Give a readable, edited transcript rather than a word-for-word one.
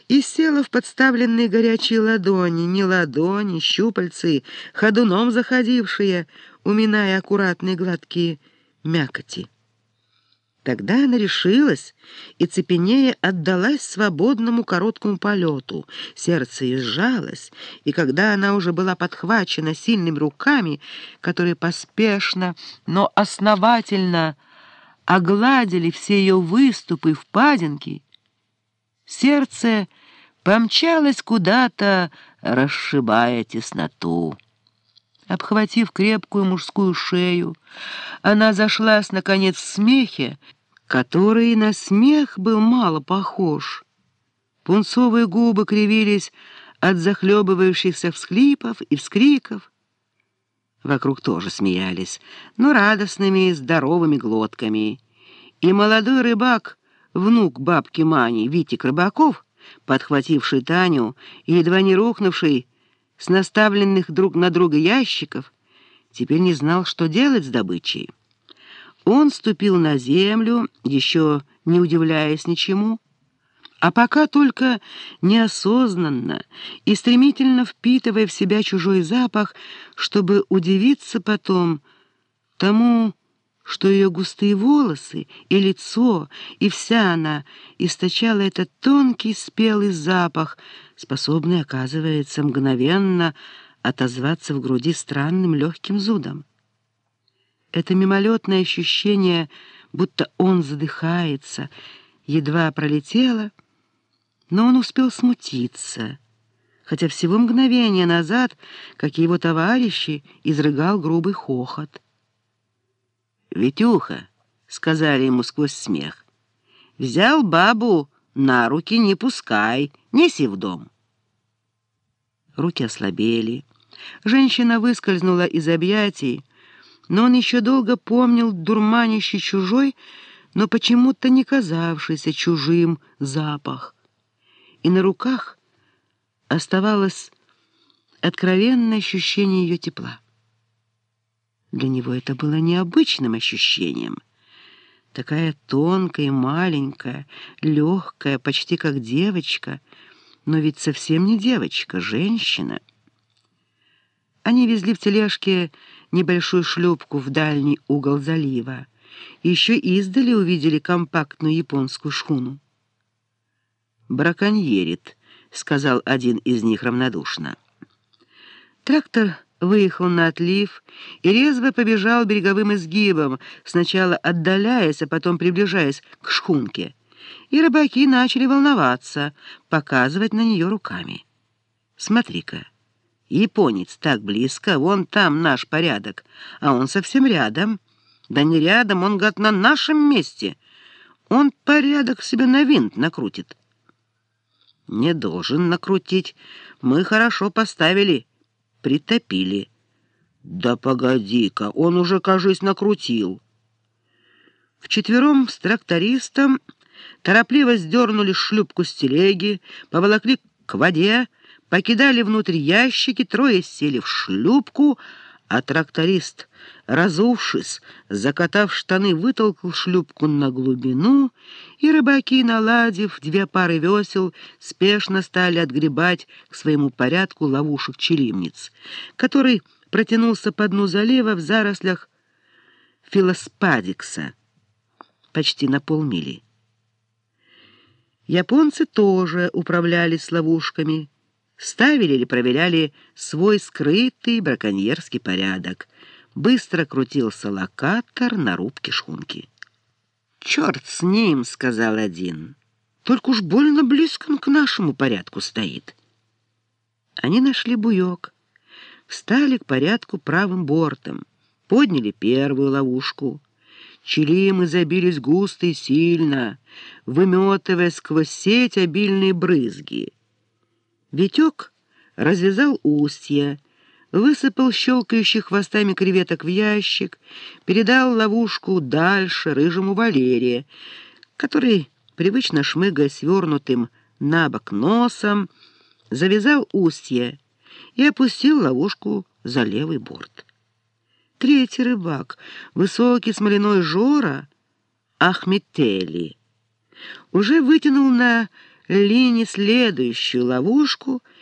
и села в подставленные горячие ладони, не ладони, щупальцы, ходуном заходившие, уминая аккуратные гладкие мякоти. Тогда она решилась и цепенея отдалась свободному короткому полету. Сердце ее сжалось, и когда она уже была подхвачена сильными руками, которые поспешно, но основательно огладили все ее выступы и впадинки, сердце помчалось куда-то, расшибая тесноту. Обхватив крепкую мужскую шею, она зашлась, наконец, в смехе, который на смех был мало похож. Пунцовые губы кривились от захлебывающихся всхлипов и вскриков. Вокруг тоже смеялись, но радостными и здоровыми глотками. И молодой рыбак, внук бабки Мани, Витик Рыбаков, подхвативший Таню и едва не рухнувший с наставленных друг на друга ящиков, теперь не знал, что делать с добычей. Он ступил на землю, еще не удивляясь ничему, а пока только неосознанно и стремительно впитывая в себя чужой запах, чтобы удивиться потом тому, что ее густые волосы и лицо, и вся она источала этот тонкий спелый запах, способный, оказывается, мгновенно отозваться в груди странным легким зудом. Это мимолетное ощущение, будто он задыхается, едва пролетело, но он успел смутиться, хотя всего мгновение назад, как и его товарищи, изрыгал грубый хохот. «Витюха», — сказали ему сквозь смех, — «взял бабу на руки, не пускай, неси в дом». Руки ослабели. Женщина выскользнула из объятий, но он еще долго помнил дурманящий чужой, но почему-то не казавшийся чужим запах. И на руках оставалось откровенное ощущение ее тепла. Для него это было необычным ощущением. Такая тонкая, маленькая, легкая, почти как девочка, но ведь совсем не девочка, женщина. Они везли в тележке небольшую шлюпку в дальний угол залива. Еще издали увидели компактную японскую шхуну. «Браконьерит», — сказал один из них равнодушно. Трактор выехал на отлив и резво побежал береговым изгибом, сначала отдаляясь, а потом приближаясь к шхунке. И рыбаки начали волноваться, показывать на нее руками. «Смотри-ка, японец так близко, вон там наш порядок, а он совсем рядом. Да не рядом, он, гад, на нашем месте. Он порядок себе на винт накрутит». «Не должен накрутить. Мы хорошо поставили, притопили». «Да погоди-ка, он уже, кажись, накрутил». Вчетвером с трактористом торопливо сдернули шлюпку с телеги, поволокли к воде, покидали внутрь ящики, трое сели в шлюпку, а тракторист, разувшись, закатав штаны, вытолкал шлюпку на глубину, и рыбаки, наладив две пары весел, спешно стали отгребать к своему порядку ловушек-челимниц, который протянулся по дну залива в зарослях филоспадикса почти на полмили. Японцы тоже управлялись с ловушками, ставили или проверяли свой скрытый браконьерский порядок. Быстро крутился локатор на рубке шхунки. «Черт с ним», — сказал один, — «только уж больно близко он к нашему порядку стоит». Они нашли буек, встали к порядку правым бортом, подняли первую ловушку. Челимы забились густо и сильно, выметывая сквозь сеть обильные брызги. Витек развязал устья, высыпал щелкающих хвостами креветок в ящик, передал ловушку дальше рыжему Валерии, который, привычно шмыгая свернутым на бок носом, завязал устье и опустил ловушку за левый борт. Третий рыбак, высокий смоляной Жора, Ахметели, уже вытянул на Лине следующую ловушку